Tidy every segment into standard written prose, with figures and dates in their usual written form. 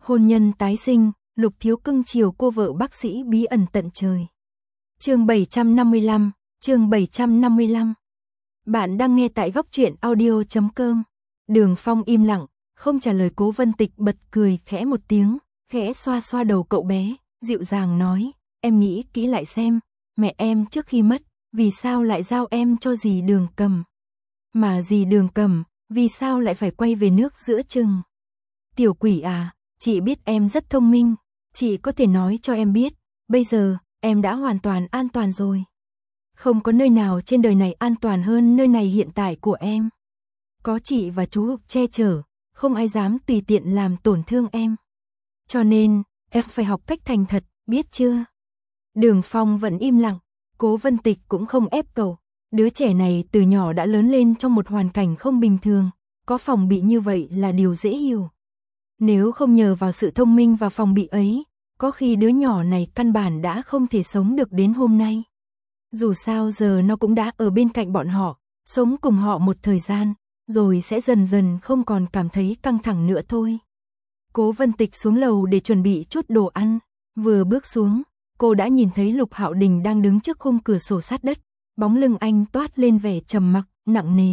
Hôn nhân tái sinh, Lục Thiếu cưng chiều cô vợ bác sĩ bí ẩn tận trời. Chương 755, chương 755. Bạn đang nghe tại góc truyện audio.com. Đường Phong im lặng, không trả lời Cố Vân Tịch bật cười khẽ một tiếng, khẽ xoa xoa đầu cậu bé, dịu dàng nói, em nghĩ kỹ lại xem, mẹ em trước khi mất, vì sao lại giao em cho dì Đường Cầm? Mà dì Đường Cầm, vì sao lại phải quay về nước giữa chừng? Tiểu quỷ à, chị biết em rất thông minh, chị có thể nói cho em biết, bây giờ, em đã hoàn toàn an toàn rồi. Không có nơi nào trên đời này an toàn hơn nơi này hiện tại của em. Có chị và chú che chở, không ai dám tùy tiện làm tổn thương em. Cho nên, em phải học cách thành thật, biết chưa? Đường Phong vẫn im lặng, Cố Vân Tịch cũng không ép cậu. Đứa trẻ này từ nhỏ đã lớn lên trong một hoàn cảnh không bình thường, có phòng bị như vậy là điều dễ hiểu. Nếu không nhờ vào sự thông minh và phòng bị ấy, có khi đứa nhỏ này căn bản đã không thể sống được đến hôm nay. Dù sao giờ nó cũng đã ở bên cạnh bọn họ, sống cùng họ một thời gian, rồi sẽ dần dần không còn cảm thấy căng thẳng nữa thôi. Cố Vân Tịch xuống lầu để chuẩn bị chút đồ ăn, vừa bước xuống, cô đã nhìn thấy Lục Hạo Đình đang đứng trước khung cửa sổ sát đất, bóng lưng anh toát lên vẻ trầm mặc, nặng nề.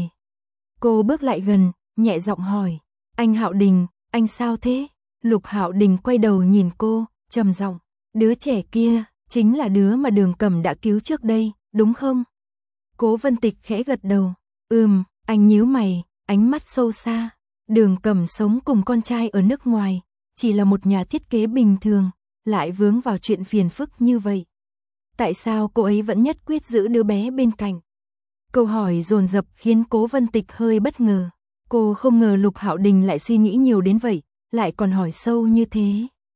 Cô bước lại gần, nhẹ giọng hỏi, anh Hạo Đình, anh sao thế? Lục Hạo Đình quay đầu nhìn cô, trầm giọng, đứa trẻ kia, chính là đứa mà Đường Cầm đã cứu trước đây, đúng không? Cố Vân Tịch khẽ gật đầu, anh nhíu mày, ánh mắt sâu xa. Đường Cầm sống cùng con trai ở nước ngoài, chỉ là một nhà thiết kế bình thường, lại vướng vào chuyện phiền phức như vậy. Tại sao cô ấy vẫn nhất quyết giữ đứa bé bên cạnh? Câu hỏi dồn dập khiến Cố Vân Tịch hơi bất ngờ. Cô không ngờ Lục Hạo Đình lại suy nghĩ nhiều đến vậy, lại còn hỏi sâu như thế.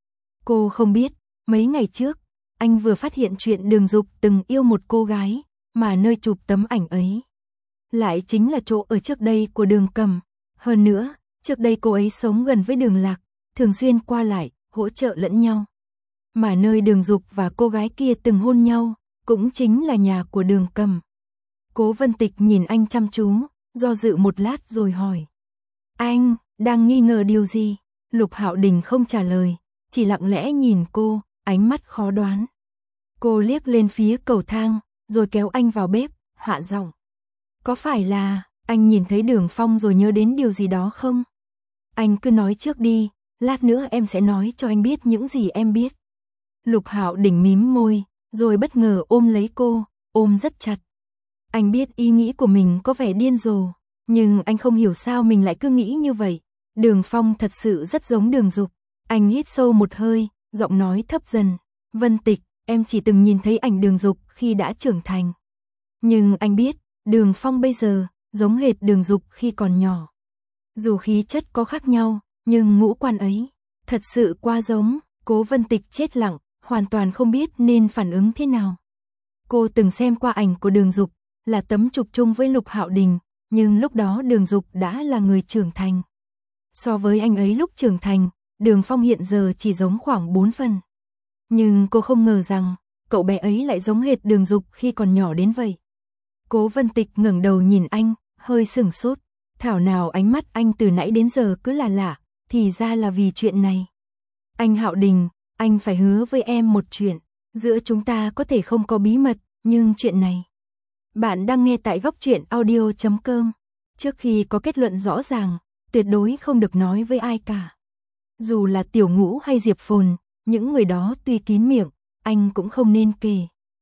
Cô không biết, mấy ngày trước, anh vừa phát hiện chuyện Đường Dục từng yêu một cô gái, mà nơi chụp tấm ảnh ấy lại chính là chỗ ở trước đây của Đường Cầm. Hơn nữa, trước đây cô ấy sống gần với Đường Lạc, thường xuyên qua lại, hỗ trợ lẫn nhau. Mà nơi Đường Dục và cô gái kia từng hôn nhau, cũng chính là nhà của Đường Cầm. Cố Vân Tịch nhìn anh chăm chú, do dự một lát rồi hỏi. Anh, đang nghi ngờ điều gì? Lục Hạo Đình không trả lời, chỉ lặng lẽ nhìn cô, ánh mắt khó đoán. Cô liếc lên phía cầu thang, rồi kéo anh vào bếp, hạ giọng. Có phải là, anh nhìn thấy Đường Phong rồi nhớ đến điều gì đó không? Anh cứ nói trước đi, lát nữa em sẽ nói cho anh biết những gì em biết. Lục Hạo Đình mím môi, rồi bất ngờ ôm lấy cô, ôm rất chặt. Anh biết ý nghĩ của mình có vẻ điên rồ, nhưng anh không hiểu sao mình lại cứ nghĩ như vậy. Đường Phong thật sự rất giống Đường Dục. Anh hít sâu một hơi, giọng nói thấp dần. Vân Tịch, em chỉ từng nhìn thấy ảnh Đường Dục khi đã trưởng thành. Nhưng anh biết, Đường Phong bây giờ, giống hệt Đường Dục khi còn nhỏ. Dù khí chất có khác nhau, nhưng ngũ quan ấy, thật sự quá giống. Cố Vân Tịch chết lặng, hoàn toàn không biết nên phản ứng thế nào. Cô từng xem qua ảnh của Đường Dục, là tấm chụp chung với Lục Hạo Đình, nhưng lúc đó Đường Dục đã là người trưởng thành. So với anh ấy lúc trưởng thành, Đường Phong hiện giờ chỉ giống khoảng 4 phần. Nhưng cô không ngờ rằng, cậu bé ấy lại giống hệt Đường Dục khi còn nhỏ đến vậy. Cố Vân Tịch ngẩng đầu nhìn anh, hơi sửng sốt. Thảo nào ánh mắt anh từ nãy đến giờ cứ là lạ, thì ra là vì chuyện này. Anh Hạo Đình, anh phải hứa với em một chuyện. Giữa chúng ta có thể không có bí mật, nhưng chuyện này. Bạn đang nghe tại góc truyện audio.com. Trước khi có kết luận rõ ràng, tuyệt đối không được nói với ai cả. Dù là Tiểu Ngũ hay Diệp Phồn, những người đó tuy kín miệng, anh cũng không nên kể.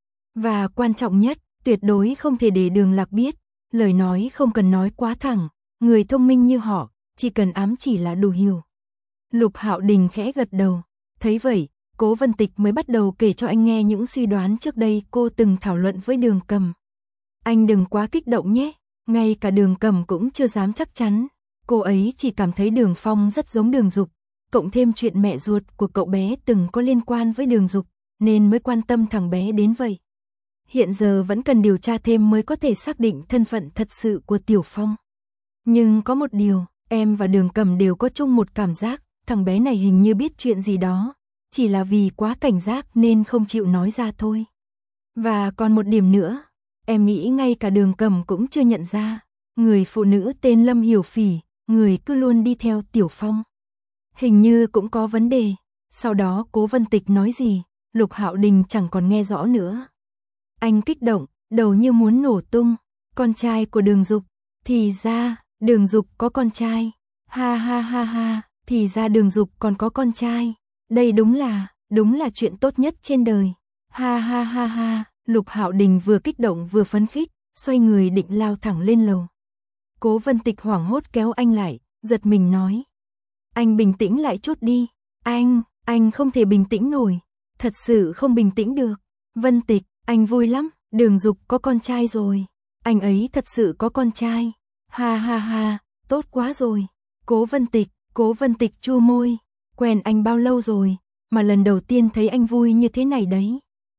Và quan trọng nhất, tuyệt đối không thể để Đường Lạc biết. Lời nói không cần nói quá thẳng, người thông minh như họ, chỉ cần ám chỉ là đủ hiểu. Lục Hạo Đình khẽ gật đầu. Thấy vậy, Cố Vân Tịch mới bắt đầu kể cho anh nghe những suy đoán trước đây cô từng thảo luận với Đường Cầm. Anh đừng quá kích động nhé, ngay cả Đường Cầm cũng chưa dám chắc chắn. Cô ấy chỉ cảm thấy Đường Phong rất giống Đường Dục, cộng thêm chuyện mẹ ruột của cậu bé từng có liên quan với Đường Dục, nên mới quan tâm thằng bé đến vậy. Hiện giờ vẫn cần điều tra thêm mới có thể xác định thân phận thật sự của Tiểu Phong. Nhưng có một điều, em và Đường Cầm đều có chung một cảm giác, thằng bé này hình như biết chuyện gì đó, chỉ là vì quá cảnh giác nên không chịu nói ra thôi. Và còn một điểm nữa, em nghĩ ngay cả Đường Cầm cũng chưa nhận ra, người phụ nữ tên Lâm Hiểu Phỉ, người cứ luôn đi theo Tiểu Phong. Hình như cũng có vấn đề. Sau đó Cố Vân Tịch nói gì, Lục Hạo Đình chẳng còn nghe rõ nữa. Anh kích động, đầu như muốn nổ tung. Con trai của Đường Dục, thì ra, Đường Dục có con trai. Ha ha ha ha, thì ra Đường Dục còn có con trai. Đây đúng là chuyện tốt nhất trên đời. Ha ha ha ha, Lục Hạo Đình vừa kích động vừa phấn khích, xoay người định lao thẳng lên lầu. Cố Vân Tịch hoảng hốt kéo anh lại, giật mình nói. Anh bình tĩnh lại chút đi. Anh không thể bình tĩnh nổi. Thật sự không bình tĩnh được. Vân Tịch, anh vui lắm, Đường Dục có con trai rồi. Anh ấy thật sự có con trai. Ha ha ha, tốt quá rồi. Cố Vân Tịch chua môi. Quen anh bao lâu rồi, mà lần đầu tiên thấy anh vui như thế này đấy.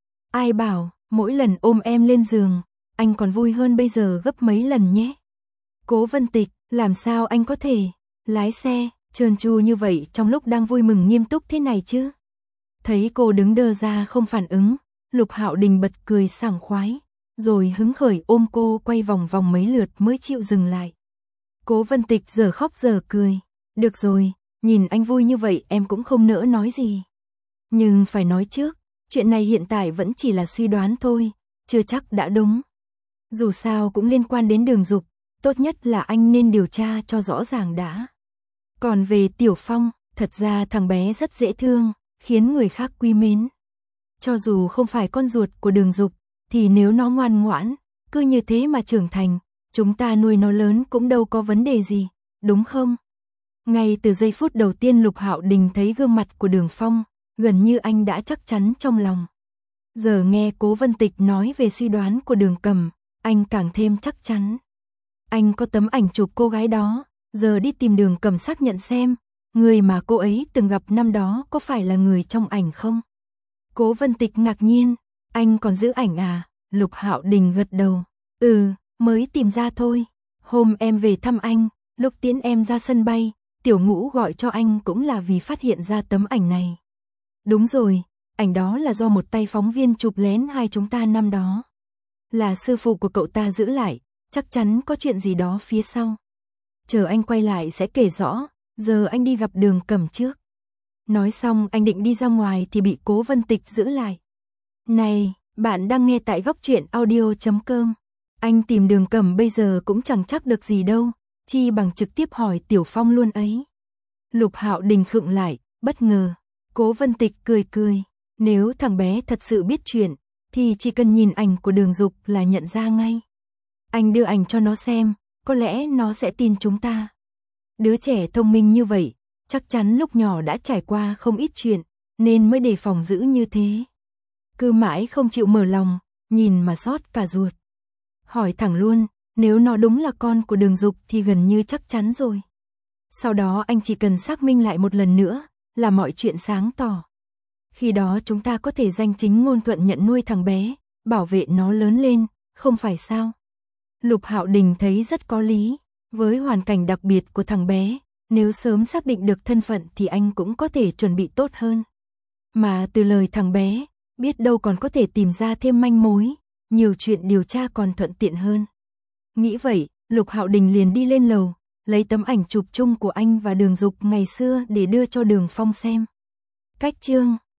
Ai bảo, mỗi lần ôm em lên giường, anh còn vui hơn bây giờ gấp mấy lần nhé. Cố Vân Tịch, làm sao anh có thể lái xe trơn tru như vậy trong lúc đang vui mừng nghiêm túc thế này chứ? Thấy cô đứng đơ ra không phản ứng, Lục Hạo Đình bật cười sảng khoái, rồi hứng khởi ôm cô quay vòng vòng mấy lượt mới chịu dừng lại. Cố Vân Tịch giờ khóc giờ cười. Được rồi, nhìn anh vui như vậy em cũng không nỡ nói gì. Nhưng phải nói trước, chuyện này hiện tại vẫn chỉ là suy đoán thôi, chưa chắc đã đúng. Dù sao cũng liên quan đến Đường Dục, tốt nhất là anh nên điều tra cho rõ ràng đã. Còn về Tiểu Phong, thật ra thằng bé rất dễ thương, khiến người khác quý mến. Cho dù không phải con ruột của Đường Dục, thì nếu nó ngoan ngoãn, cứ như thế mà trưởng thành, chúng ta nuôi nó lớn cũng đâu có vấn đề gì, đúng không? Ngay từ giây phút đầu tiên Lục Hạo Đình thấy gương mặt của Đường Phong, gần như anh đã chắc chắn trong lòng. Giờ nghe Cố Vân Tịch nói về suy đoán của Đường Cầm, anh càng thêm chắc chắn. Anh có tấm ảnh chụp cô gái đó, giờ đi tìm Đường Cầm xác nhận xem, người mà cô ấy từng gặp năm đó có phải là người trong ảnh không? Cố Vân Tịch ngạc nhiên, anh còn giữ ảnh à? Lục Hạo Đình gật đầu, mới tìm ra thôi. Hôm em về thăm anh, lúc tiễn em ra sân bay, Tiểu Ngũ gọi cho anh cũng là vì phát hiện ra tấm ảnh này. Đúng rồi, ảnh đó là do một tay phóng viên chụp lén hai chúng ta năm đó. Là sư phụ của cậu ta giữ lại, chắc chắn có chuyện gì đó phía sau. Chờ anh quay lại sẽ kể rõ, giờ anh đi gặp Đường Cầm trước. Nói xong anh định đi ra ngoài thì bị Cố Vân Tịch giữ lại. Này, bạn đang nghe tại Góc Truyện Audio.com. Anh tìm Đường Cầm bây giờ cũng chẳng chắc được gì đâu, chi bằng trực tiếp hỏi Tiểu Phong luôn ấy. Lục Hạo Đình khựng lại, bất ngờ. Cố Vân Tịch cười cười, nếu thằng bé thật sự biết chuyện, thì chỉ cần nhìn ảnh của Đường Dục là nhận ra ngay. Anh đưa ảnh cho nó xem, có lẽ nó sẽ tin chúng ta. Đứa trẻ thông minh như vậy, chắc chắn lúc nhỏ đã trải qua không ít chuyện, nên mới đề phòng dữ như thế. Cứ mãi không chịu mở lòng, nhìn mà xót cả ruột. Hỏi thẳng luôn, nếu nó đúng là con của Đường Dục thì gần như chắc chắn rồi. Sau đó anh chỉ cần xác minh lại một lần nữa, là mọi chuyện sáng tỏ. Khi đó chúng ta có thể danh chính ngôn thuận nhận nuôi thằng bé, bảo vệ nó lớn lên, không phải sao? Lục Hạo Đình thấy rất có lý, với hoàn cảnh đặc biệt của thằng bé, nếu sớm xác định được thân phận thì anh cũng có thể chuẩn bị tốt hơn. Mà từ lời thằng bé, biết đâu còn có thể tìm ra thêm manh mối, nhiều chuyện điều tra còn thuận tiện hơn. Nghĩ vậy, Lục Hạo Đình liền đi lên lầu, lấy tấm ảnh chụp chung của anh và Đường Dục ngày xưa để đưa cho Đường Phong xem. Cách chương